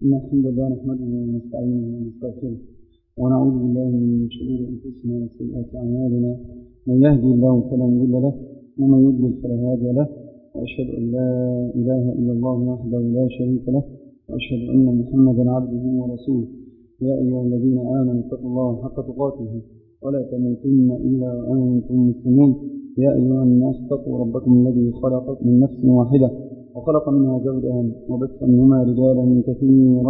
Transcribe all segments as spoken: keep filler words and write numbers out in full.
إن الحمد لله نحمده ونستعينه ونستغفره ونعوذ بالله من شرور أنفسنا وسيئات أعمالنا. من يهدي الله فلا مضل له ومن يضلل فلا هادي له، وأشهد أن لا إله إلا الله وحده لا شريك له، وأشهد أن محمدا عبده ورسوله. يا أيها الذين آمنوا اتقوا الله حق تقاته ولا تموتن إلا وأنتم مسلمون. يا أيها الناس اتقوا ربكم الذي خلقكم من نفس واحدة وخلق منها زوجها وبث منهما رجالا كثيرا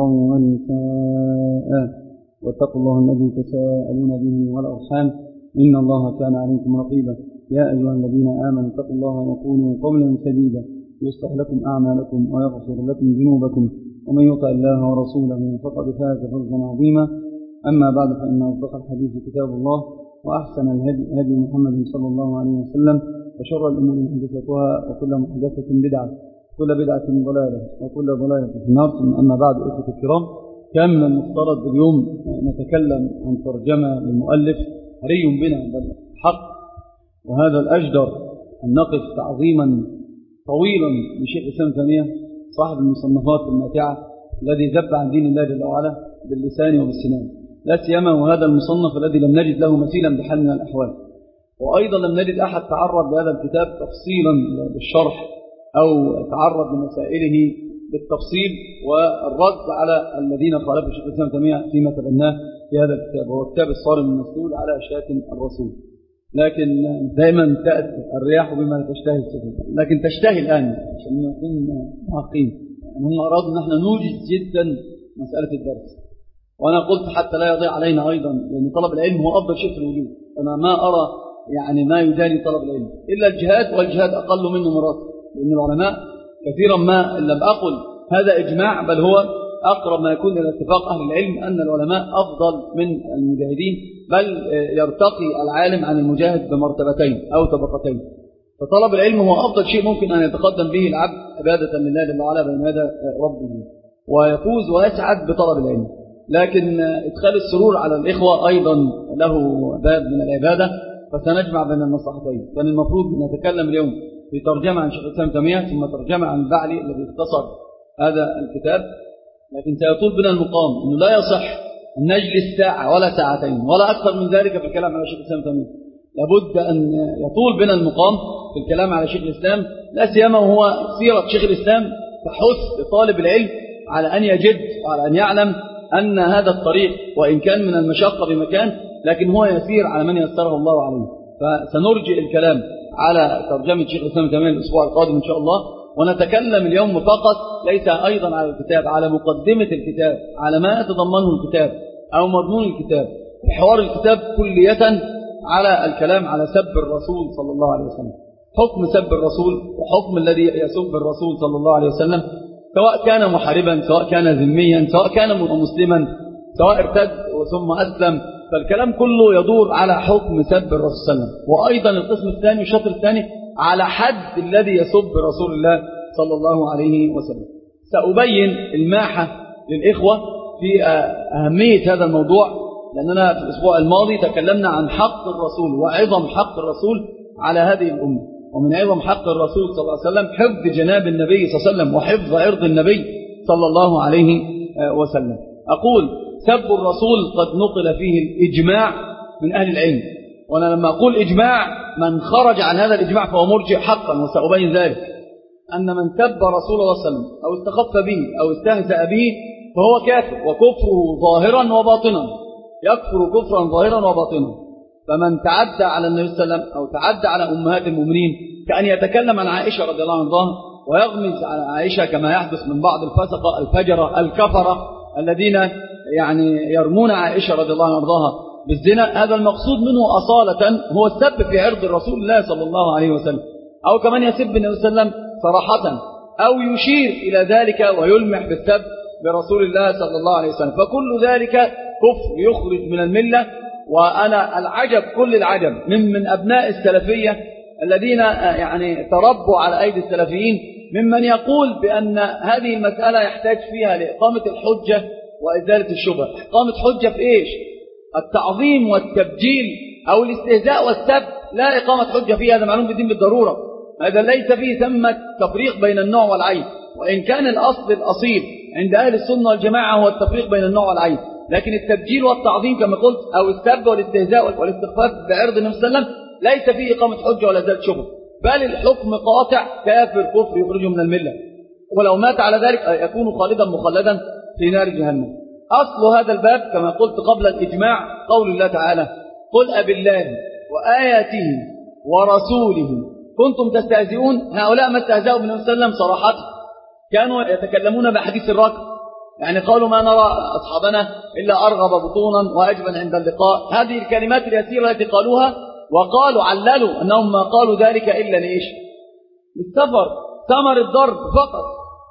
ونساء، واتقوا الله الذي تساءلون به والأرحام إن الله كان عليكم رقيبا. يا أيها الذين آمنوا اتقوا الله وقولوا قولا سديدا يصلح لكم أعمالكم ويغفر لكم ذنوبكم، ومن يطع الله ورسوله فقد فاز فوزا عظيما. أما بعد، فإن أصدق الحديث كتاب الله، وأحسن الهدي هدي محمد صلى الله عليه وسلم، وشر الأمور محدثاتها، وكل محدثة بدعة، كل بدعة ضلالة، وكل ضلالة في النار. أما بعد، أخوة الكرام، كان من المفترض اليوم نتكلم عن ترجمة للمؤلف، حري بنا بل حق، وهذا الأجدر أن نقف تعظيما طويلا لشيخ الإسلام ابن تيمية صاحب المصنفات الماتعة الذي ذب عن دين الله جل وعلا باللسان وبالسنان، لا سيما وهذا المصنف الذي لم نجد له مثيلا بحال من الأحوال. وأيضا لم نجد أحد تعرض لهذا الكتاب تفصيلا بالشرح أو تعرض لمسائله بالتفصيل والرد على الذين خالفوا شيخ الإسلام ابن تيمية فيما تبناه في هذا الكتاب، وهو كتاب الصارم المسلول على شاتم الرسول. لكن دائما تأتي الرياح بما تشتهي السفن، لكن تشتهي الآن عشان نكون محقين. هم أرادوا أن احنا نوجد جدا مسألة الدرس، وأنا قلت حتى لا يضيع علينا أيضا، لأن طلب العلم هو أفضل شيء في الوجود. أنا ما أرى يعني ما يداني طلب العلم إلا الجهاد، والجهاد أقل منه مراتب، لأن العلماء كثيرا ما لم أقل هذا إجماع، بل هو أقرب ما يكون إلى اتفاق أهل العلم أن العلماء أفضل من المجاهدين، بل يرتقي العالم عن المجاهد بمرتبتين أو طبقتين. فطلب العلم هو أفضل شيء ممكن أن يتقدم به العبد عبادة لله جل وعلا بين يدي ربه، ويفوز ويسعد بطلب العلم. لكن إدخال السرور على الإخوة أيضا له باب من العبادة، فسنجمع بين المصلحتين. كان المفروض نتكلم اليوم في ترجمة عن شيخ الإسلام ابن تيمية، ثم ترجمة عن البعلي الذي اختصر هذا الكتاب، لكن سيطول بنا المقام أنه لا يصح أن نجلس ساعة ولا ساعتين ولا أكثر من ذلك في الكلام على شيخ الإسلام ابن تيمية. لابد أن يطول بنا المقام في الكلام على شيخ الإسلام، لا سيما وهو سيرة شيخ الإسلام تحث لطالب العلم على أن يجد وعلى أن يعلم أن هذا الطريق وإن كان من المشقة بمكان، لكن هو يسير على من يسره الله عليه. فسنرجئ الكلام على ترجمة شيخ الإسلام ابن تيمية الأسبوع القادم إن شاء الله، ونتكلم اليوم فقط ليس أيضا على الكتاب، على مقدمة الكتاب، على ما يتضمنه الكتاب أو مضمون الكتاب، حوار الكتاب كلية على الكلام على سب الرسول صلى الله عليه وسلم، حكم سب الرسول وحكم الذي يسب الرسول صلى الله عليه وسلم، سواء كان محاربا، سواء كان ذميا، سواء كان مسلما، سواء ارتد ثم أسلم. فالكلام كله يدور على حكم سب الرسول صلى الله عليه وسلم. وأيضا القسم الثاني الشطر الثاني على حد الذي يسب رسول الله صلى الله عليه وسلم. سأبين الماحة للإخوة في أهمية هذا الموضوع، لأننا في الأسبوع الماضي تكلمنا عن حق الرسول وعظم حق الرسول على هذه الأمة. ومن عظم حق الرسول صلى الله عليه وسلم حفظ جناب النبي صلى الله عليه وسلم وحفظ عرض النبي صلى الله عليه وسلم. أقول سب الرسول قد نقل فيه الإجماع من أهل العلم، وأنا لما أقول إجماع من خرج عن هذا الإجماع فهو مرجع حقا، وسأبين ذلك أن من سب رسول الله صلى الله عليه وسلم أو استخف به أو استهزأ به فهو كافر، وكفره ظاهرا وباطنا، يكفر كفرا ظاهرا وباطنا. فمن تعدى على النبي صلى الله عليه وسلم أو تعدى على أمهات المؤمنين، كأن يتكلم عن عائشة رضي الله عنها ويغمز على عائشة كما يحدث من بعض الفسقة الفجرة الكفرة الذين يعني يرمون عائشة رضي الله عنها بالزنا. هذا المقصود منه أصالة هو السب في عرض الرسول الله صلى الله عليه وسلم، أو كمان يسب النبي صلى الله عليه وسلم صراحة، أو يشير إلى ذلك ويلمح بالسب برسول الله صلى الله عليه وسلم. فكل ذلك كفر يخرج من الملة. وأنا العجب كل العجب من من أبناء السلفية الذين يعني تربوا على أيدي السلفيين، ممن يقول بأن هذه المسألة يحتاج فيها لإقامة الحجة وإزالة الشبهة. إقامة حجة في إيش؟ التعظيم والتبجيل أو الاستهزاء والسب لا إقامة حجة فيه، هذا معلوم بالدين بالضرورة. هذا ليس فيه ثمة تفريق بين النوع والعين، وإن كان الأصل الأصيل عند أهل السنة والجماعة هو التفريق بين النوع والعين، لكن التبجيل والتعظيم كما قلت أو السب والاستهزاء والاستخفاف بعرض النبي صلى الله عليه وسلم ليس فيه إقامة حجة ولا زال شبهة، بل الحكم قاطع كافر كفر يخرجه من الملة، ولو مات على ذلك يكون خالدا مخلدا في نار جهنم. أصل هذا الباب كما قلت قبل الإجماع قول الله تعالى: قل أبالله وآياته ورسوله كنتم تستهزئون. هؤلاء ما استهزأوا بالنبي صلى الله عليه وسلم صراحة، كانوا يتكلمون بحديث الركب، يعني قالوا: ما نرى أصحابنا إلا أرغب بطونا وأجبن عند اللقاء. هذه الكلمات اليسيرة التي قالوها، وقالوا عللوا أنهم ما قالوا ذلك إلا لإيش؟ للسفر، ثمر الضرب فقط.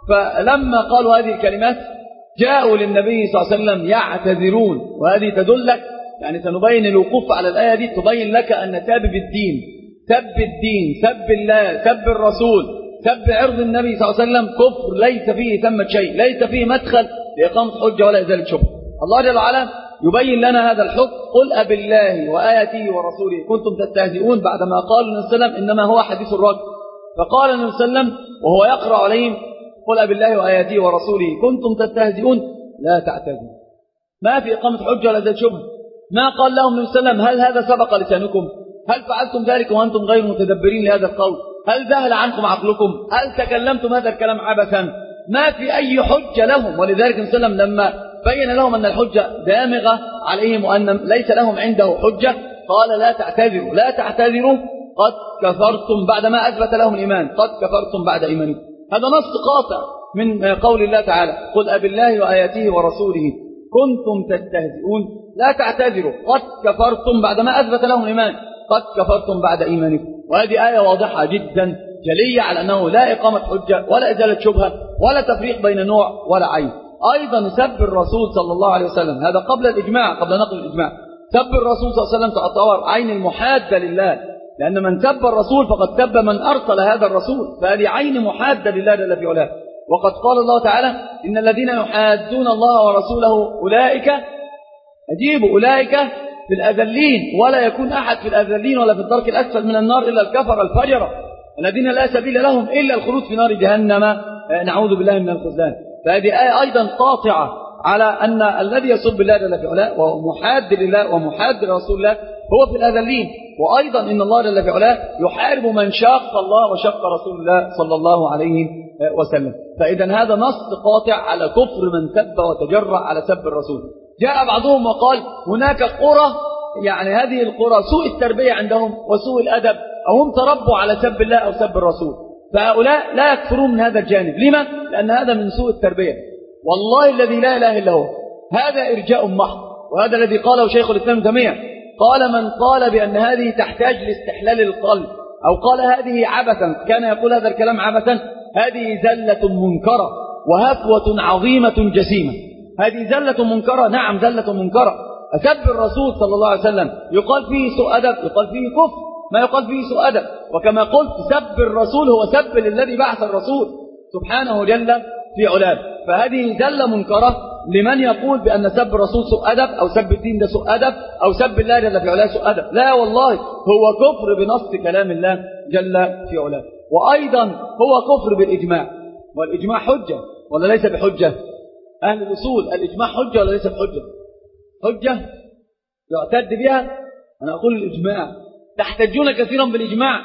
فلما قالوا هذه الكلمات جاءوا للنبي صلى الله عليه وسلم يعتذرون، وهذه تدلك، يعني سنبين الوقوف على الآية دي تبين لك أن سب الدين، سب الدين، سب الله، سب الرسول، سب عرض النبي صلى الله عليه وسلم كفر ليس فيه ثمة شيء، ليس فيه مدخل لإقامة حجة ولا إزالة شبهة. الله جل وعلا يبين لنا هذا الحكم: قل أبالله وآياته ورسوله كنتم تستهزئون، بعدما قال النبي صلى الله عليه وسلم إنما هو حديث الرجل. فقال النبي صلى الله عليه وسلم وهو يقرأ عليهم: قل أبالله وآياته ورسوله كنتم تستهزئون لا تعتذروا. ما في إقامة حجة ولا إزالة شبهة. ما قال لهم النبي صلى الله عليه وسلم: هل هذا سبق لسانكم؟ هل فعلتم ذلك وأنتم غير متدبرين لهذا القول؟ هل ذهل عنكم عقلكم؟ هل تكلمتم هذا الكلام عبثا؟ ما في أي حجة لهم. ولذلك النبي صلى الله عليه وسلم لما بين لهم أن الحجة دامغة عليهم وأن ليس لهم عنده حجة قال: لا تعتذروا، لا تعتذروا قد كفرتم بعدما أثبت لهم الإيمان، قد كفرتم بعد إيمانكم. هذا نص قاطع من قول الله تعالى: قل أبالله وآياته ورسوله كنتم تستهزئون لا تعتذروا قد كفرتم بعدما أثبت لهم الإيمان، قد كفرتم بعد إيمانكم. وهذه آية واضحة جدا جلية على أنه لا إقامة حجة ولا إزالة شبهة ولا تفريق بين نوع ولا عين. أيضا سب الرسول صلى الله عليه وسلم، هذا قبل الإجماع، قبل نقل الإجماع. سب الرسول صلى الله عليه وسلم تعتبر عين المحادة لله، لأن من سب الرسول فقد سب من أرسل هذا الرسول، فهذه عين محادة لله جل في علاه. وقد قال الله تعالى: إن الذين يحادون الله ورسوله أولئك، أجيبوا، أولئك في الأذلين، ولا يكون أحد في الأذلين ولا في الدرك الأسفل من النار إلا الكفر الفجرة الذين لا سبيل لهم إلا الخلود في نار جهنم، نعوذ بالله من الخذلان. فهذه آية أيضا قاطعة على أن الذي يسب الله جل في علاه ومحاد لله ومحاد لرسول الله هو في الأذلين. وأيضا إن الله جل في علاه يحارب من شاق الله وشق رسول الله صلى الله عليه وسلم. فإذا هذا نص قاطع على كفر من سب وتجرأ على سب الرسول. جاء بعضهم وقال: هناك قرى، يعني هذه القرى سوء التربية عندهم وسوء الأدب، أو هم تربوا على سب الله أو سب الرسول، فهؤلاء لا يكفرون من هذا الجانب. لما؟ لأن هذا من سوء التربية. والله الذي لا إله إلا هو هذا إرجاء محض، وهذا الذي قاله شيخ الإسلام ابن تيمية. قال: من قال بأن هذه تحتاج لاستحلال القلب، أو قال هذه عبثا، كان يقول هذا الكلام عبثا، هذه زلة منكرة وهفوة عظيمة جسيمة. هذه زلة منكرة، نعم زلة منكرة. أسب الرسول صلى الله عليه وسلم يقال فيه سوء أدب، يقال فيه كفر، ما يقال فيه سوء أدب. وكما قلت سب الرسول هو سب للذي بعث الرسول سبحانه جل في علاه. فهذه زلة منكرة لمن يقول بأن سب الرسول سوء أدب، أو سب الدين ده سوء أدب، أو سب الله جل في علاه سوء أدب. لا والله، هو كفر بنص كلام الله جل في علاه. وأيضا هو كفر بالإجماع، والإجماع حجة ولا ليس بحجة؟ أهل الأصول الإجماع حجة ولا ليس بحجة؟ حجة يعتد بها. أنا أقول الإجماع. تحتجون كثيرا بالإجماع،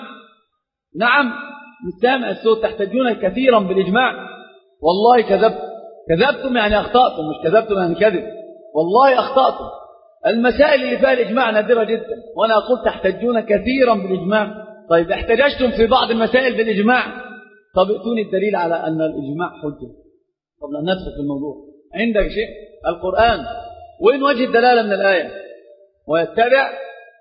نعم مش سامع الصوت، تحتجون كثيرا بالإجماع. والله كذبت، كذبتم يعني أخطأتم، مش كذبتم يعني كذب، والله أخطأتم. المسائل اللي فيها الإجماع نادرة جدا، وأنا أقول تحتجون كثيرا بالإجماع. طيب احتججتم في بعض المسائل بالإجماع، طب ائتوني الدليل على أن الإجماع حجة قبل أن ندخل في الموضوع. عندك شيء القرآن، وين وجه الدلالة من الآية؟ ويتبع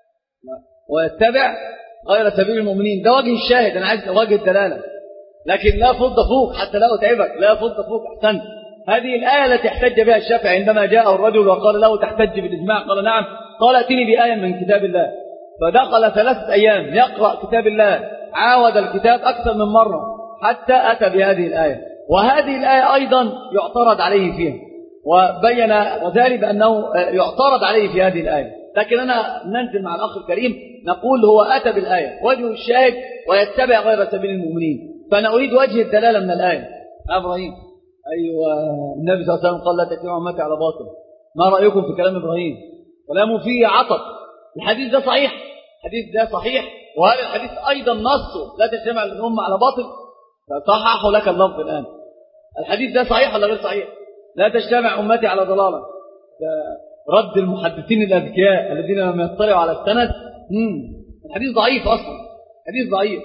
ويتبع غير سبيل المؤمنين، ده وجه الشاهد، أنا عايز وجه الدلالة، لكن لا فض فوق حتى لا أتعبك، لا فض فوق. أحسنت. هذه الآية التي احتج بها الشافعي عندما جاءه الرجل وقال له: تحتج بالإجماع؟ قال: نعم. قال: ائتني بآية من كتاب الله. فدخل ثلاثة أيام يقرأ كتاب الله، عاود الكتاب أكثر من مرة حتى أتى بهذه الآية. وهذه الآية أيضا يعترض عليه فيها، وبين وذلك بأنه يعترض عليه في هذه الآية. لكن أنا ننزل مع الأخ الكريم نقول هو أتى بالآية، وجه الشاهد ويتبع غير سبيل المؤمنين. فأنا أريد وجه الدلالة من الآية. أبراهيم أيوة، النبي صلى الله عليه وسلم قال لا تجتمع أمتي على باطل. ما رأيكم في كلام إبراهيم؟ كلامه فيه عطب. الحديث ده صحيح، الحديث ده صحيح، وهذا الحديث أيضا نصه لا تجتمع الأمة على باطل. فصححوا لك اللفظ الآن. الحديث ده صحيح ولا غير صحيح؟ لا تجتمع أمتي على ضلالة. رد المحدثين الأذكياء الذين لم يطلعوا على السند. الحديث ضعيف أصلا، حديث ضعيف،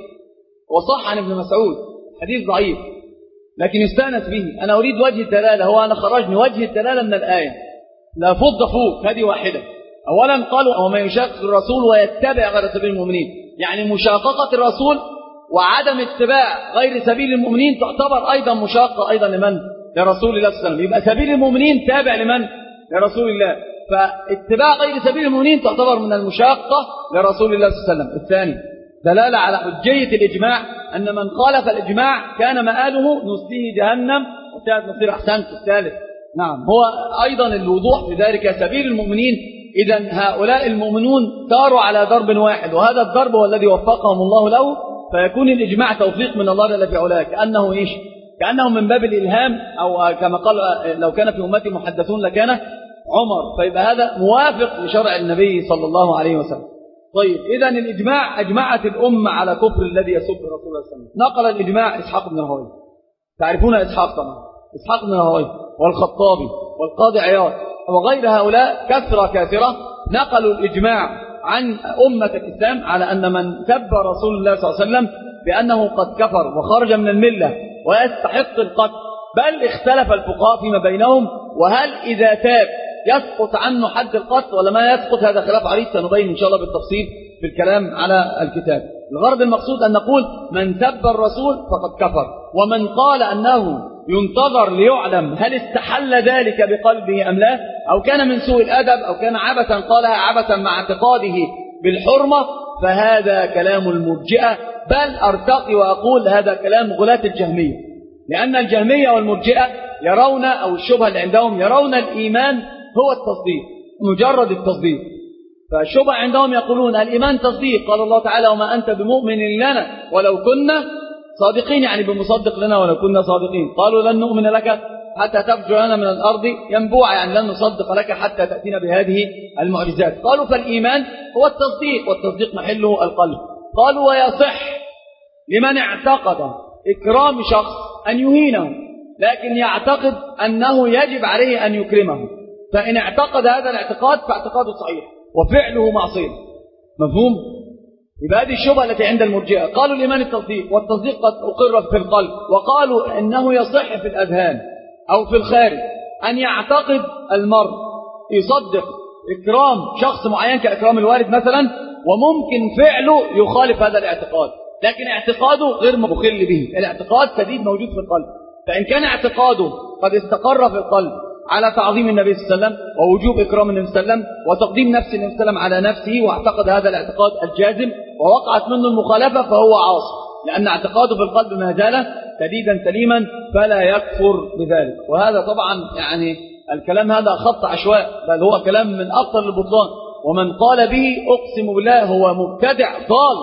وصح عن ابن مسعود، حديث ضعيف لكن يستأنس به. أنا أريد وجه الدلالة، هو أنا خرجني وجه الدلالة من الآية لا فض فوق. هذه واحدة. أولا قالوا وما يشاقق الرسول ويتبع غير سبيل المؤمنين، يعني مشاققة الرسول وعدم اتباع غير سبيل المؤمنين تعتبر أيضا مشاقة أيضا لمن؟ لرسول الله صلى الله عليه وسلم. يبقى سبيل المؤمنين تابع لمن؟ لرسول الله. فاتباع غير سبيل المؤمنين تعتبر من المشاقة لرسول الله صلى الله عليه وسلم. الثاني دلالة على حجية الإجماع، أن من خالف الإجماع كان مآله نسليه جهنم وساءت مصير. أحسنت. الثالث نعم هو أيضا الوضوح في ذلك سبيل المؤمنين. إذن هؤلاء المؤمنون ساروا على ضرب واحد، وهذا الضرب هو الذي وفقهم الله له، فيكون الإجماع توفيق من الله جل في علاه. كأنه إيش؟ كأنه من باب الإلهام، أو كما قال لو كان في أمتي محدثون لكان عمر. فيبقى هذا موافق لشرع النبي صلى الله عليه وسلم. طيب إذن الإجماع أجمعت الأمة على كفر الذي يسب رسول الله صلى الله عليه وسلم. نقل الإجماع إسحاق بن راهويه، تعرفون إسحاق طبعا، إسحاق بن راهويه والخطابي والقاضي عياض وغير هؤلاء كثرة كثرة نقلوا الإجماع عن أمة الإسلام على أن من سب رسول الله صلى الله عليه وسلم بأنه قد كفر وخرج من الملة ويستحق القتل. بل اختلف الفقهاء فيما بينهم، وهل إذا تاب يسقط عنه حد القتل ولا ما يسقط؟ هذا خلاف عريض سنبين إن شاء الله بالتفصيل في الكلام على الكتاب. الغرض المقصود أن نقول من سب الرسول فقد كفر، ومن قال أنه ينتظر ليعلم هل استحل ذلك بقلبه أم لا، أو كان من سوء الأدب أو كان عبثا قالها عبثا مع اعتقاده بالحرمة، فهذا كلام المرجئة. بل أرتقي وأقول هذا كلام غلاة الجهمية، لأن الجهمية والمرجئة يرون، أو الشبهة اللي عندهم يرون الإيمان هو التصديق، مجرد التصديق. فالشبهة عندهم يقولون الإيمان تصديق، قال الله تعالى وما أنت بمؤمن لنا ولو كنا صادقين، يعني بمصدق لنا ولو كنا صادقين. قالوا لن نؤمن لك حتى تفجر لنا من الأرض ينبوعا، يعني لن نصدق لك حتى تأتينا بهذه المعجزات. قالوا فالإيمان هو التصديق، والتصديق محله القلب. قالوا ويصح لمن اعتقد إكرام شخص أن يهينه، لكن يعتقد أنه يجب عليه أن يكرمه، فإن اعتقد هذا الاعتقاد فاعتقاده صحيح وفعله معصية. مفهوم؟ يبقى هذه الشبهة التي عند المرجئة. قالوا الإيمان التصديق، والتصديق قد أقر في القلب، وقالوا إنه يصح في الأذهان أو في الخارج أن يعتقد المرء يصدق إكرام شخص معين كإكرام الوالد مثلا، وممكن فعله يخالف هذا الاعتقاد، لكن اعتقاده غير مخل به. الاعتقاد سديد موجود في القلب، فإن كان اعتقاده قد استقر في القلب على تعظيم النبي صلى الله عليه وسلم ووجوب إكرام النبي صلى الله عليه وسلم وتقديم نفس النبي صلى الله عليه وسلم على نفسه، واعتقد هذا الاعتقاد الجازم ووقعت منه المخالفة، فهو عاصي، لأن اعتقاده في القلب ما زال سديدا سليما فلا يكفر بذلك. وهذا طبعا يعني الكلام هذا خط عشواء، بل هو كلام من أبطل البطلان، ومن قال به أقسم بالله هو مبتدع ضال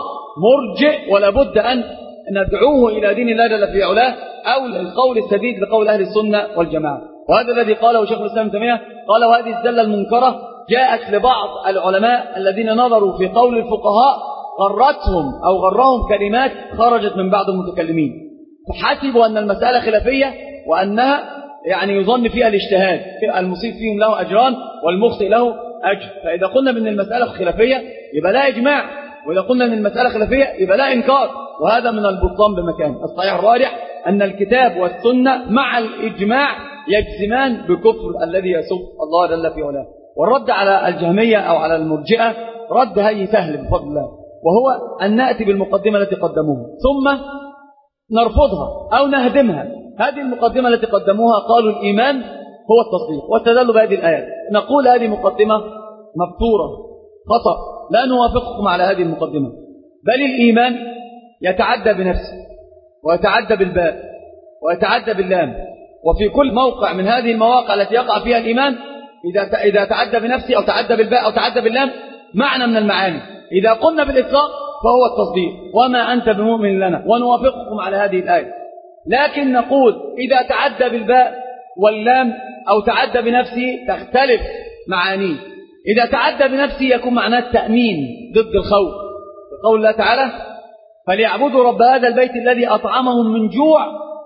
مرجئ، ولا بد أن ندعوه إلى دين الله جل في علاه، أو القول السديد لقول أهل السنة والجماعة. وهذا الذي قاله شيخ الإسلام ابن تيمية، قال وهذه الزلة المنكرة جاءت لبعض العلماء الذين نظروا في قول الفقهاء غرتهم أو غرهم كلمات خرجت من بعض المتكلمين، فحسبوا أن المسألة خلافية وأنها يعني يظن فيها الاجتهاد، المصيب فيهم له أجران والمخطئ له أجر. فإذا قلنا بأن المسألة خلافية يبقى لا إجماع، وإذا قلنا أن المسألة خلافية يبقى لا إنكار، وهذا من البطلان بمكان. الصحيح الراجح أن الكتاب والسنة مع الإجماع يجزمان بكفر الذي يسب الله جل في علاه. والرد على الجهمية أو على المرجئة رد هي سهل بفضل الله، وهو أن نأتي بالمقدمة التي قدموها ثم نرفضها أو نهدمها. هذه المقدمة التي قدموها قالوا الإيمان هو التصديق واستدلوا بهذه الآيات. نقول هذه مقدمة مبتورة خطأ، لا نوافقكم على هذه المقدمة، بل الإيمان يتعدى بنفسه ويتعدى بالباء ويتعدى باللام، وفي كل موقع من هذه المواقع التي يقع فيها الإيمان إذا إذا تعدى بنفسه أو تعدى بالباء أو تعدى باللام معنى من المعاني. إذا قلنا بالإطلاق فهو التصديق، وما أنت بمؤمن لنا، ونوافقكم على هذه الآية. لكن نقول إذا تعدى بالباء واللام أو تعدى بنفسه تختلف معانيه. إذا تعدى بنفسه يكون معناه التأمين ضد الخوف، بقول الله تعالى فليعبدوا رب هذا البيت الذي أطعمهم من جوع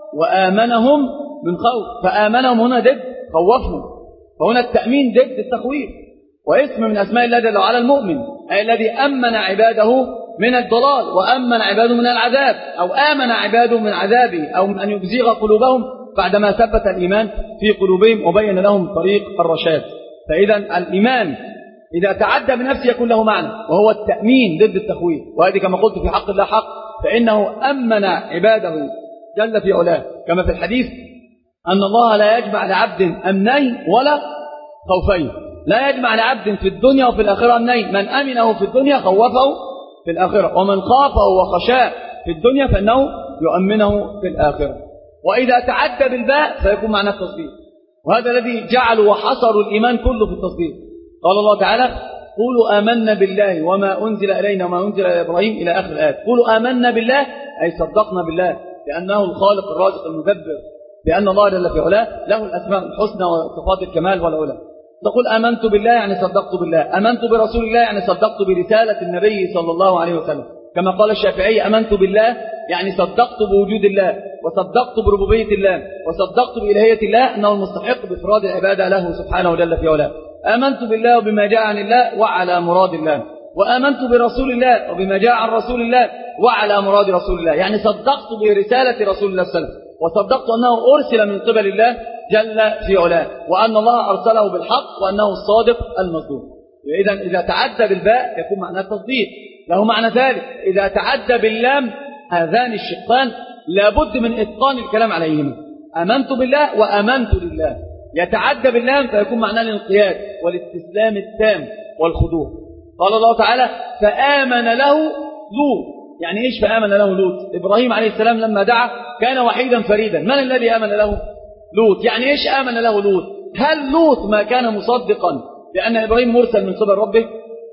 وآمنهم من خوف، فآمنهم هنا ضد خوفهم، فهنا التأمين ضد التخويف، واسم من أسماء الله جل وعلا المؤمن، أي الذي أمن عباده من الضلال وأمن عباده من العذاب، أو آمن عباده من عذابه، أو من أن يبزغ قلوبهم بعدما ثبت الإيمان في قلوبهم وبين لهم طريق الرشاد. فإذا الإيمان إذا تعدى بنفسه يكون له معنى، وهو التأمين ضد التخويف، وهذه كما قلت في حق الله حق، فإنه أمن عباده جل في علاه، كما في الحديث أن الله لا يجمع لعبد أمنين ولا خوفين، لا يجمع لعبد في الدنيا وفي الآخرة أمنين، من أمنه في الدنيا خوفه في الآخرة، ومن خافه وخشاه في الدنيا فإنه يؤمنه في الآخرة. وإذا تعدى بالباء فيكون معناه التصديق، وهذا الذي جعلوا وحصروا الإيمان كله في التصديق. قال الله تعالى قولوا آمنا بالله وما أنزل إلينا وما أنزل إلى إبراهيم إلى آخر الآية. قولوا آمنا بالله أي صدقنا بالله لأنه الخالق الرازق المدبر، لأن الله جل في علاه له الأسماء الحسنى وصفات الكمال والعلا. تقول آمنت بالله يعني صدقت بالله، آمنت برسول الله يعني صدقت برسالة النبي صلى الله عليه وسلم، كما قال الشافعي آمنت بالله يعني صدقت بوجود الله، وصدقت بربوبية الله، وصدقت بإلهية الله أنه المستحق بإفراد العبادة له سبحانه جل في علاه. آمنت بالله وبما جاء عن الله وعلى مراد الله، وآمنت برسول الله وبما جاء عن رسول الله وعلى مراد رسول الله، يعني صدقت برسالة رسول الله صلى الله عليه وسلم، وصدقت أنه أرسل من قبل الله جل في علاه، وأن الله أرسله بالحق وأنه الصادق المصدوق. إذا إذا تعدى بالباء يكون معناه التصديق. له معنى ثالث إذا تعدى باللام، هذان الشقان لابد من إتقان الكلام عليهما، آمنت بالله وآمنت لله. يتعدى باللام فيكون معناه الانقياد والاستسلام التام والخضوع. قال الله تعالى فآمن له لوط، يعني إيش فآمن له لوط؟ إبراهيم عليه السلام لما دعا كان وحيدا فريدا، من الذي آمن له؟ لوط. يعني إيش آمن له لوط؟ هل لوط ما كان مصدقا لأن إبراهيم مرسل من قبل ربه؟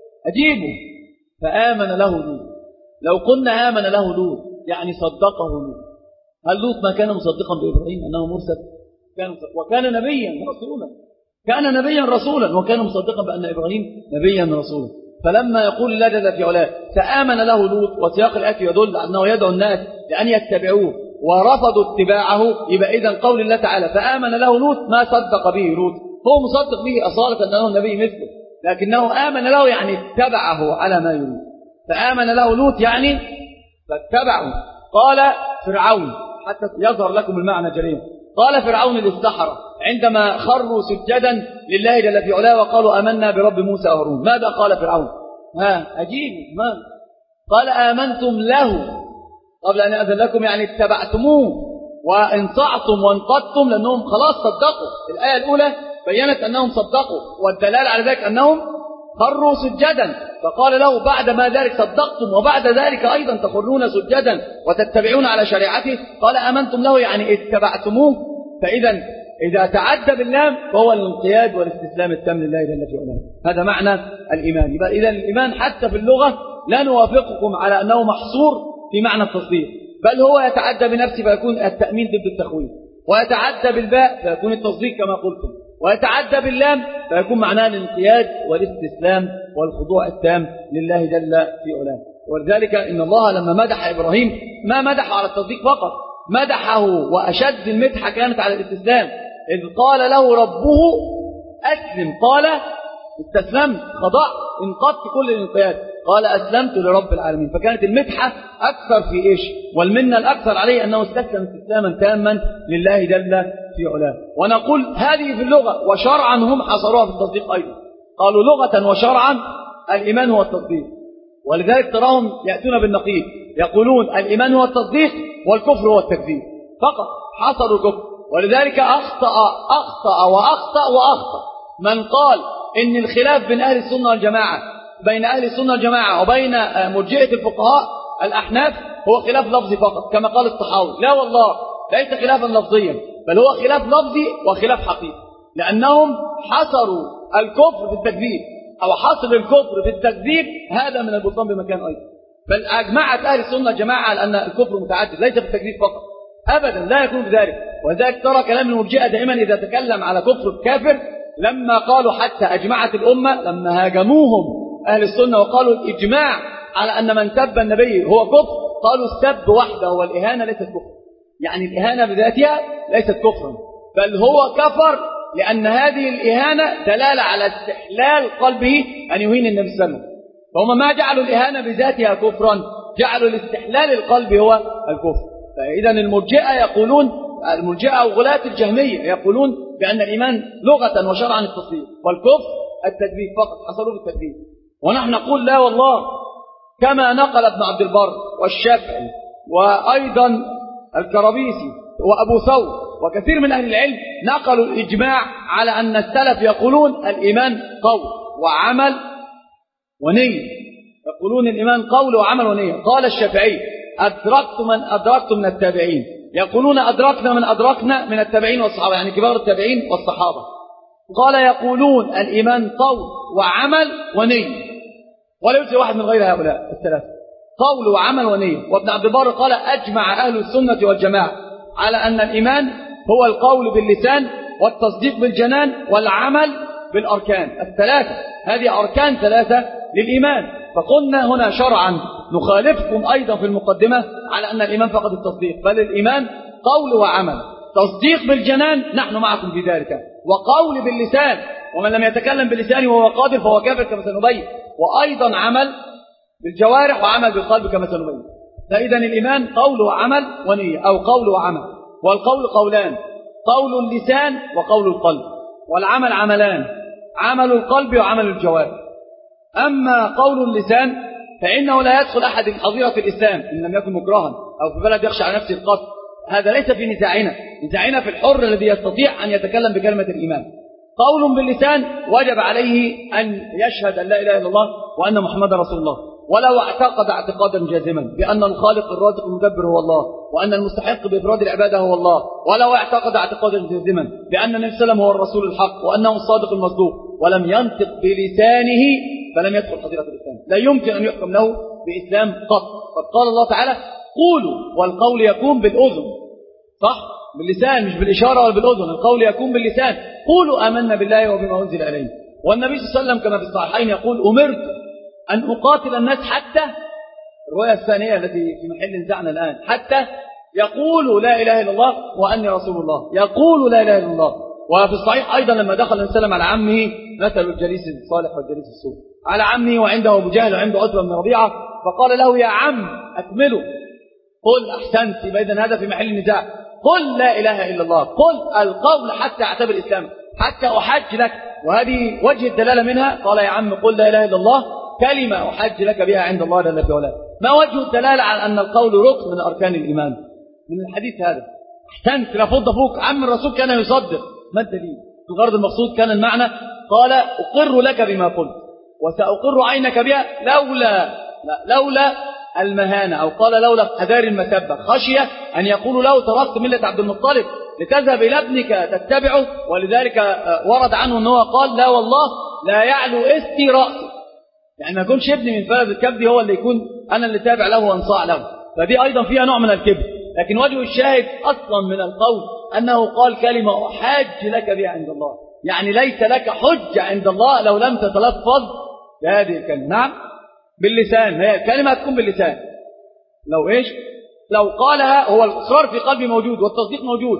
أجيبه فآمن له لوط. لو قلنا آمن له لوط يعني صدقه لوط، هل لوط ما كان مصدقا بإبراهيم أنه مرسل؟ كان مصدق. وكان نبيا رسولا، كان نبيا رسولا، وكان مصدقا بأن إبراهيم نبيا رسولا. فلما يقول الله جل في علاه فآمن له لوط، وسياق الآية يدل أنه يدعو الناس لأن يتبعوه ورفضوا اتباعه، يبقى إذن قول الله تعالى فآمن له لوط ما صدق به لوط، هو مصدق به أصالة أنه نبي مثله، لكنه آمن له يعني اتبعه على ما يريد. فآمن له لوط يعني فاتبعه. قال فرعون، حتى يظهر لكم المعنى جليا، قال فرعون للسحرة عندما خروا سجدا لله جل في علاه وقالوا آمنا برب موسى وهارون، ماذا قال فرعون؟ ها أجيبوا ما قال آمنتم له قبل أن أذن لكم، يعني اتبعتموه وانصعتم وانقضتم لأنهم خلاص صدقوا. الآية الأولى بيّنت أنهم صدقوا، والدلالة على ذلك أنهم خروا سجدا، فقال له بعد ما ذلك صدقتم وبعد ذلك أيضا تخرون سجدا وتتبعون على شريعته، قال آمنتم له يعني اتبعتموه. فإذا إذا تعدى باللام فهو الانقياد والاستسلام التام لله جل في علاه، هذا معنى الإيمان. يبقى إذا الإيمان حتى في اللغة لا نوافقكم على أنه محصور في معنى التصديق، بل هو يتعدى بنفسه فيكون التأمين ضد التخويف، ويتعدى بالباء فيكون التصديق كما قلتم، ويتعدى باللام فيكون معناه الانقياد والاستسلام والخضوع التام لله جل في علاه. ولذلك إن الله لما مدح إبراهيم ما مدحه على التصديق فقط، مدحه وأشد المدحة كانت على الاستسلام، إذ قال له ربه أسلم، قال استسلمت خضعت انقضت كل الانقياد، قال أسلمت لرب العالمين. فكانت المدحة أكثر في إيش؟ والمنة الأكثر عليه أنه استسلم استسلاما تاما لله جل في علاه. ونقول هذه في اللغة، وشرعا هم حصروها في التصديق أيضا، قالوا لغة وشرعا الإيمان هو التصديق. ولذلك تراهم يأتون بالنقيض، يقولون الإيمان هو التصديق والكفر هو التكذيب فقط، حصروا الكفر. ولذلك أخطأ أخطأ وأخطأ وأخطأ من قال إن الخلاف بين أهل السنة والجماعة بين أهل السنة والجماعة وبين مرجئة الفقهاء الأحناف هو خلاف لفظي فقط كما قال الطحاوي. لا والله، ليس خلافا لفظيا، بل هو خلاف لفظي وخلاف حقيقي، لأنهم حصروا الكفر في التكذيب، أو حصر الكفر في التكذيب هذا من البطلان بمكان أيضا. بل أجمعت أهل السنة والجماعة على أن الكفر متعدد ليس في التكذيب فقط، أبدا لا يكون بذلك. وذلك ترى كلام المرجئة دائما إذا تكلم على كفر الكافر، لما قالوا حتى أجمعت الأمة، لما هاجموهم أهل السنة وقالوا الإجماع على أن من سب النبي هو كفر، قالوا السب وحده والإهانة ليست كفر. يعني الإهانة بذاتها ليست كفرا، بل هو كفر لأن هذه الإهانة دلالة على استحلال قلبه أن يهين النبي صلى الله عليه وسلم. فهم ما جعلوا الإهانة بذاتها كفرا، جعلوا الاستحلال القلب هو الكفر. فإذا المرجئة يقولون، المرجئة وغلاة الجهمية يقولون بأن الإيمان لغة وشرعا التصديق، والكفر التكذيب فقط، حصلوا بالتكذيب. ونحن نقول لا والله، كما نقل ابن عبد البر والشافعي وأيضا الكرابيسي وأبو ثور وكثير من أهل العلم نقلوا الإجماع على أن السلف يقولون الإيمان قول وعمل ونية، يقولون الإيمان قول وعمل ونية. قال الشافعي أدركت من أدركت من التابعين، يقولون أدركنا من أدركنا من التابعين والصحابة، يعني كبار التابعين والصحابة. قال يقولون الإيمان قول وعمل ونية، ولا يوجد واحد من غير هؤلاء الثلاثة، قول وعمل ونية. وابن عبد البر قال أجمع أهل السنة والجماعة على أن الإيمان هو القول باللسان والتصديق بالجنان والعمل بالأركان الثلاثة. هذه أركان ثلاثة للإيمان. فقلنا هنا شرعا نخالفكم أيضا في المقدمة على أن الإيمان فقط التصديق، بل الإيمان قول وعمل. تصديق بالجنان نحن معكم في ذلك، وقول باللسان، ومن لم يتكلم باللسان وهو قادر فهو كافر كما سنبين، وأيضا عمل بالجوارح وعمل بالقلب كما سنبين. فإذا الإيمان قول وعمل ونية، أو قول وعمل. والقول قولان، قول اللسان وقول القلب، والعمل عملان، عمل القلب وعمل الجوارح. أما قول اللسان فإنه لا يدخل أحد في حظيرة الإسلام إن لم يكن مكرها أو في بلد يخشى على نفسه القتل. هذا ليس في نزاعنا، نزاعنا في الحر الذي يستطيع أن يتكلم بكلمة الإيمان. قول باللسان وجب عليه أن يشهد أن لا إله إلا الله وأن محمد رسول الله، ولو اعتقد اعتقادا جازما بأن الخالق الرازق المدبر هو الله، وأن المستحق بإفراد العبادة هو الله، ولو اعتقد اعتقادا جازما بأن النبي صلى الله عليه وسلم هو الرسول الحق وأنه الصادق المصدوق، ولم ينطق بلسانه فلم يدخل حظيرة الإسلام، لا يمكن أن يحكم له بإسلام قط. قد قال الله تعالى قولوا، والقول يكون بالأذن، صح؟ باللسان مش بالإشارة ولا بالأذن، القول يكون باللسان. قولوا آمنا بالله وبما أنزل إليه. والنبي صلى الله عليه وسلم كما في الصحيحين يقول أمرت أن أقاتل الناس حتى، الرواية الثانية التي في محل نزاعنا الآن، حتى يقولوا لا إله إلا الله وأني رسول الله، يقولوا لا إله إلا الله. وفي الصحيح أيضا لما دخل النبي صلى الله عليه وسلم على عمه، مثل الجليس الصالح والجليس السوء، على عمه وعنده أبو جهل وعنده عتبة بن ربيعة، فقال له يا عم أكمله، قل أحسنت. يبقى إذن هذا في محل النزاع، قل لا إله إلا الله، قل القول حتى أعتبر الإسلام، حتى أحج لك. وهذه وجه الدلالة منها، قال يا عم قل لا إله إلا الله كلمة أحج لك بها عند الله جل في علاه. ما وجه الدلالة على أن القول ركن من أركان الإيمان من الحديث هذا؟ أحسنت، لفض فوق، عم الرسول كان يصدق. ما الدليل؟ الغرض المقصود كان المعنى، قال أقر لك بما قلت وسأقر عينك بها لولا لا لولا المهانة، أو قال لولا حذار المسبة، خشية أن يقولوا له تركت ملة عبد المطلب لتذهب إلى ابنك تتبعه. ولذلك ورد عنه أنه قال لا والله لا يعلو استي رأسي، يعني ما يكونش ابني من فلذ الكبد هو اللي يكون أنا اللي تابع له وانصاع له. فدي أيضا فيها نوع من الكبر. لكن وجه الشاهد أصلا من القول أنه قال كلمة أحاج لك بها عند الله، يعني ليس لك حجة عند الله لو لم تتلفظ بهذه الكلمة. نعم باللسان، هي الكلمة تكون باللسان. لو إيش؟ لو قالها، هو الإصرار في قلبي موجود والتصديق موجود،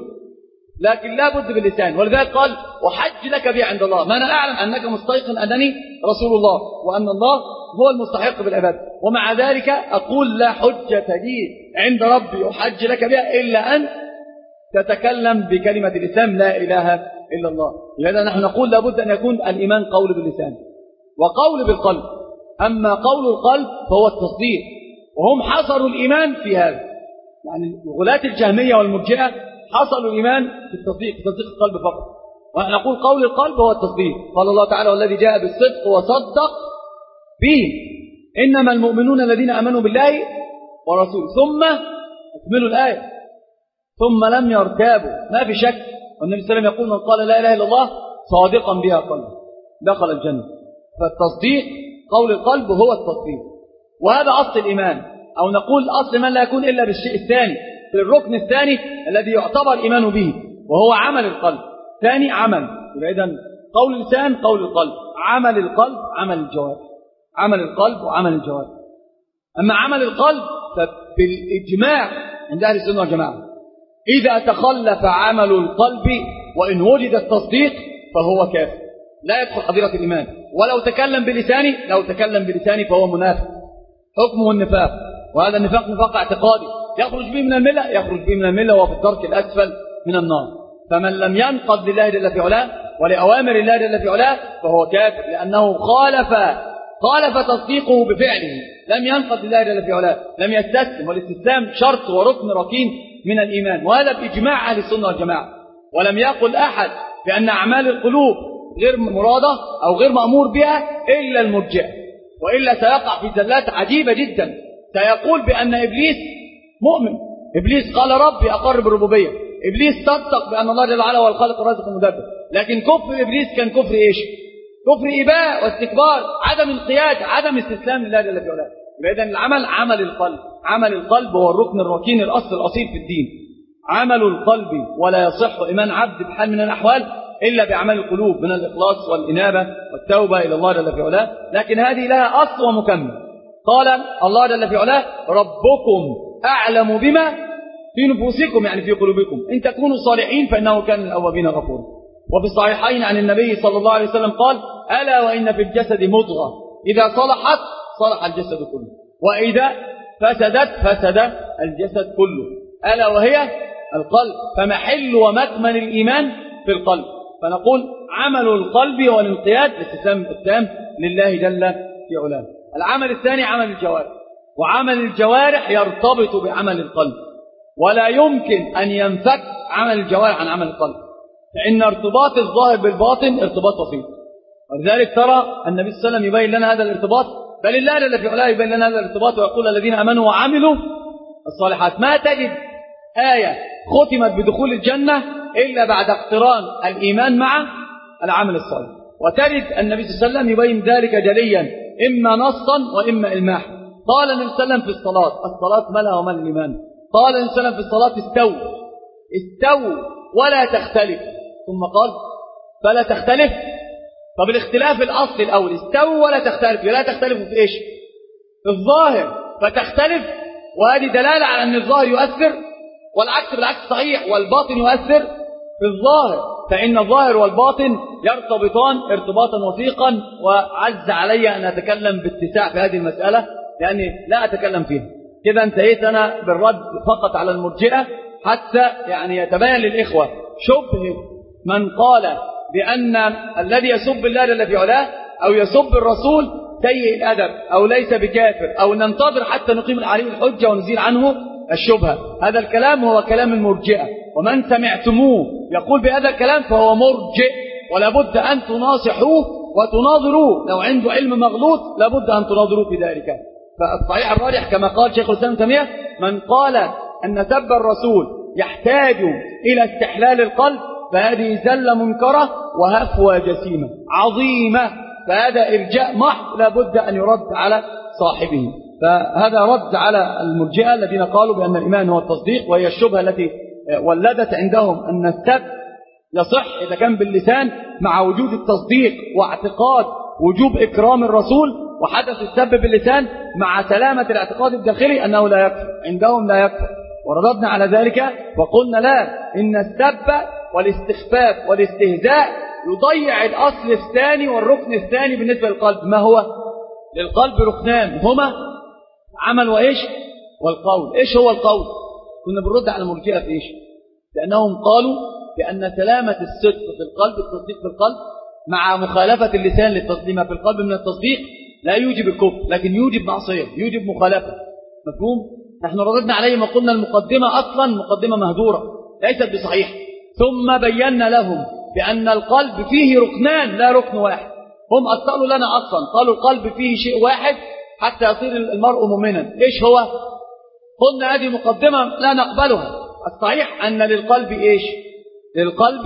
لكن لا بد باللسان. ولذلك قال أحج لك بها عند الله، ما أنا أعلم أنك مستيقن أنني رسول الله وأن الله هو المستحق بالعبادة، ومع ذلك أقول لا حجة لي عند ربي أحج لك بها إلا أن تتكلم بكلمة الإسلام لا إله إلا الله. لذا نحن نقول لابد أن يكون الإيمان قول باللسان وقول بالقلب. أما قول القلب فهو التصديق، وهم حصروا الإيمان في هذا، يعني غلاة الجهمية والمرجئة حصلوا الإيمان في التصديق، في تصديق القلب فقط. ونحن نقول قول القلب هو التصديق. قال الله تعالى والذي جاء بالصدق وصدق به إنما المؤمنون الذين آمنوا بالله ورسوله ثم اكملوا الآية ثم لم يرتابوا، ما في شك. والنبي صلى الله عليه وسلم يقول من قال لا إله إلا الله صادقا بها قلبه دخل الجنة. فالتصديق قول القلب هو التصديق، وهذا أصل الإيمان، أو نقول أصل من لا يكون إلا بالشيء الثاني، للركن الثاني الذي يعتبر إيمان به، وهو عمل القلب. ثاني عمل، إذن قول اللسان قول القلب، عمل القلب عمل الجوارح، عمل القلب وعمل الجوارح. أما عمل القلب فبالإجماع عند أهل السنة والجماعة إذا تخلف عمل القلب وإن وجد التصديق فهو كافر، لا يدخل حظيرة الإيمان. ولو تكلم بلسانه لو تكلم بلسانه فهو منافق، حكمه النفاق، وهذا النفاق نفاق اعتقادي يخرج به من الملة، يخرج به من الملة وفي الدرك الأسفل من النار. فمن لم ينقض لله جل في علاه ولأوامر الله جل في علاه فهو كافر، لأنه خالف خالف تصديقه بفعله، لم ينقض لله جل في علاه، لم يستسلم، والاستسلام شرط وركن ركين من الإيمان، وهذا بإجماع أهل السنة والجماعة. ولم يقل أحد بأن أعمال القلوب غير مرادة أو غير مأمور بها إلا المرجئة، وإلا سيقع في زلات عجيبة جدا. سيقول بأن إبليس مؤمن، إبليس قال ربي أقر بالربوبية، إبليس صدق بأن الله جل وعلا هو الخالق الرازق المدبر، لكن كفر إبليس كان كفر إيش؟ كفر إباء واستكبار، عدم انقياد، عدم استسلام لله جل وعلا. إذن العمل عمل القلب، عمل القلب هو الركن الركين الأصل الأصيل في الدين، عمل القلب، ولا يصح إيمان عبد بحال من الأحوال إلا بعمل القلوب من الإخلاص والإنابة والتوبة إلى الله جل في علاه. لكن هذه لها أصل ومكمل. قال الله جل في علاه ربكم أعلم بما في نفوسكم، يعني في قلوبكم، إن تكونوا صالحين فإنه كان للأوابين غفورا. وفي الصحيحين عن النبي صلى الله عليه وسلم قال ألا وإن في الجسد مضغة إذا صلحت صلح الجسد كله، وإذا فسدت فسد الجسد كله، ألا وهي القلب. فمحل ومكمن الإيمان في القلب. فنقول عمل القلب والانقياد الاستسلام التام لله جل في علاه. العمل الثاني عمل الجوارح، وعمل الجوارح يرتبط بعمل القلب، ولا يمكن أن ينفك عمل الجوارح عن عمل القلب، فإن ارتباط الظاهر بالباطن ارتباط وسيط. ولذلك ترى النبي صلى الله عليه وسلم يبين لنا هذا الارتباط، بل الله جل في علاه يبين لنا هذا الارتباط ويقول الذين آمنوا وعملوا الصالحات. ما تجد آية ختمت بدخول الجنة إلا بعد اقتران الإيمان مع العمل الصالح. وتجد النبي صلى الله عليه وسلم يبين ذلك جليا إما نصا وإما إلماحا. قال النبي صلى الله عليه وسلم في الصلاة، الصلاة مالها ومال الإيمان، قال النبي صلى الله عليه وسلم في الصلاة استووا استووا ولا تختلف، ثم قال فلا تختلف. طب الاختلاف الأصل الأول استووا ولا تختلف، لا تختلف في إيش؟ في الظاهر، فتختلف، وهذه دلالة على أن الظاهر يؤثر، والعكس بالعكس صحيح، والباطن يؤثر في الظاهر، فإن الظاهر والباطن يرتبطان ارتباطا وثيقا. وعز علي أن أتكلم باتساع في هذه المسألة لأني لا أتكلم فيها. كذا انتهيت أنا بالرد فقط على المرجئة حتى يعني يتبين للإخوة شبه من قال بأن الذي يسب الله جل في علاه أو يسب الرسول سيء الأدب أو ليس بكافر، أو ننتظر حتى نقيم عليه الحجة ونزيل عنه الشبهة. هذا الكلام هو كلام المرجئة، ومن سمعتموه يقول بهذا الكلام فهو مرجئ، ولا بد أن تناصحوه وتناظروه. لو عنده علم مغلوط لابد أن تناظروه في ذلك. فالصحيح الراجح كما قال شيخ الإسلام ابن تيمية من قال أن سب الرسول يحتاج إلى استحلال القلب فهذه زلة منكرة وهفوة جسيمة عظيمة، فهذا إرجاء محض لا بد أن يرد على صاحبه. فهذا رد على المرجئة الذين قالوا بأن الإيمان هو التصديق، وهي الشبهة التي ولدت عندهم أن السب يصح إذا كان باللسان مع وجود التصديق واعتقاد وجوب إكرام الرسول، وحدث السب باللسان مع سلامة الاعتقاد الداخلي أنه لا يكفر، عندهم لا يكفر. ورددنا على ذلك وقلنا لا، إن السب والاستخفاف والاستهزاء يضيع الأصل الثاني والركن الثاني بالنسبة للقلب. ما هو؟ للقلب ركنان هما عمل وإيش؟ والقول. إيش هو القول؟ كنا بنرد على المرجئة في إيش؟ لأنهم قالوا بأن سلامة الصدق في القلب، التصديق في القلب، مع مخالفة اللسان للتصديق في القلب من التصديق لا يوجب الكفر، لكن يوجب معصية، يوجب مخالفة. مفهوم؟ نحن رددنا عليه وقلنا المقدمة أصلا مقدمة مهدورة ليست بصحيح، ثم بينا لهم بأن القلب فيه ركنان لا ركن واحد. هم أصلوا لنا أصلا قالوا القلب فيه شيء واحد حتى يصير المرء مؤمنا. إيش هو؟ قلنا هذه مقدمة لا نقبلها. الصحيح أن للقلب إيش؟ للقلب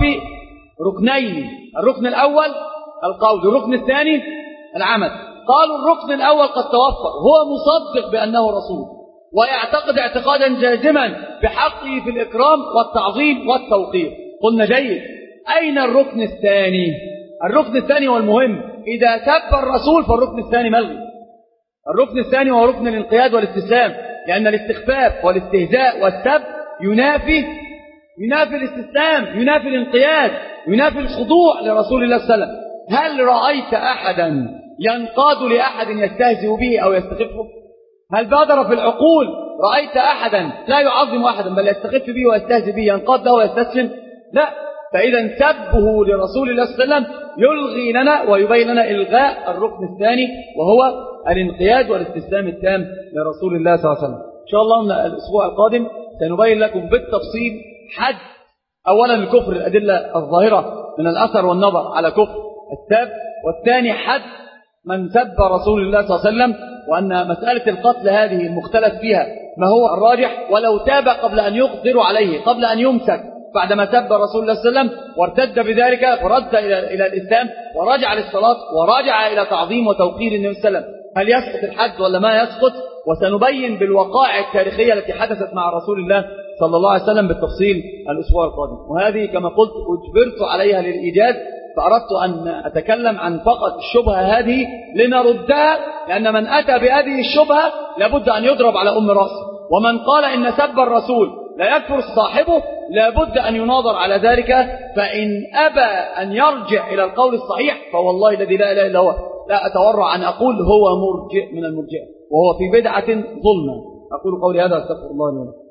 ركنين، الركن الأول القول، الركن الثاني العمل. قالوا الركن الأول قد توفر، هو مصدق بأنه رسول، ويعتقد اعتقادا جازما بحقه في الإكرام والتعظيم والتوقير. قلنا جيد. أين الركن الثاني؟ الركن الثاني والمهم، إذا سب الرسول فالركن الثاني ملغي. الركن الثاني هو ركن الانقياد والاستسلام، لأن الاستخفاف والاستهزاء والسب ينافي ينافي الاستسلام، ينافي الانقياد، ينافي الخضوع لرسول الله صلى الله عليه وسلم. هل رأيت أحدا ينقاد لأحد يستهزئ به أو يستخفه؟ هل بادر في العقول رأيت أحدا لا يعظم أحدا بل يستخف به ويستهزئ به ينقاد له ويستسلم؟ لا. فإذا سبه لرسول الله صلى الله عليه وسلم يلغي لنا ويبين لنا إلغاء الركن الثاني، وهو الانقياد والاستسلام التام لرسول الله صلى الله عليه وسلم. إن شاء الله من الأسبوع القادم سنبين لكم بالتفصيل حد أولا الكفر، الأدلة الظاهرة من الأثر والنظر على كفر السب، والثاني حد من سب رسول الله صلى الله عليه وسلم، وأن مسألة القتل هذه المختلف فيها ما هو الراجح، ولو تاب قبل أن يقدر عليه، قبل أن يمسك بعدما سب رسول الله صلى الله عليه وسلم وارتد بذلك فرد إلى إلى الإسلام ورجع للصلاة ورجع إلى تعظيم وتوقير النبي صلى الله عليه وسلم، هل يسقط الحد ولا ما يسقط؟ وسنبين بالوقائع التاريخية التي حدثت مع رسول الله صلى الله عليه وسلم بالتفصيل الأسبوع القادم. وهذه كما قلت أجبرت عليها للإيجاز، فأردت أن أتكلم عن فقط الشبهة هذه لنردها، لأن من أتى بهذه الشبهة لابد أن يضرب على أم رأسه، ومن قال إن سب الرسول لا يكفر صاحبه لابد أن يناظر على ذلك، فإن أبى أن يرجع إلى القول الصحيح فوالله الذي لا إله إلا هو لا أتورع أن أقول هو مرجئ من المرجئة، وهو في بدعة ظلمة. أقول قولي هذا، أستغفر الله لي ولكم.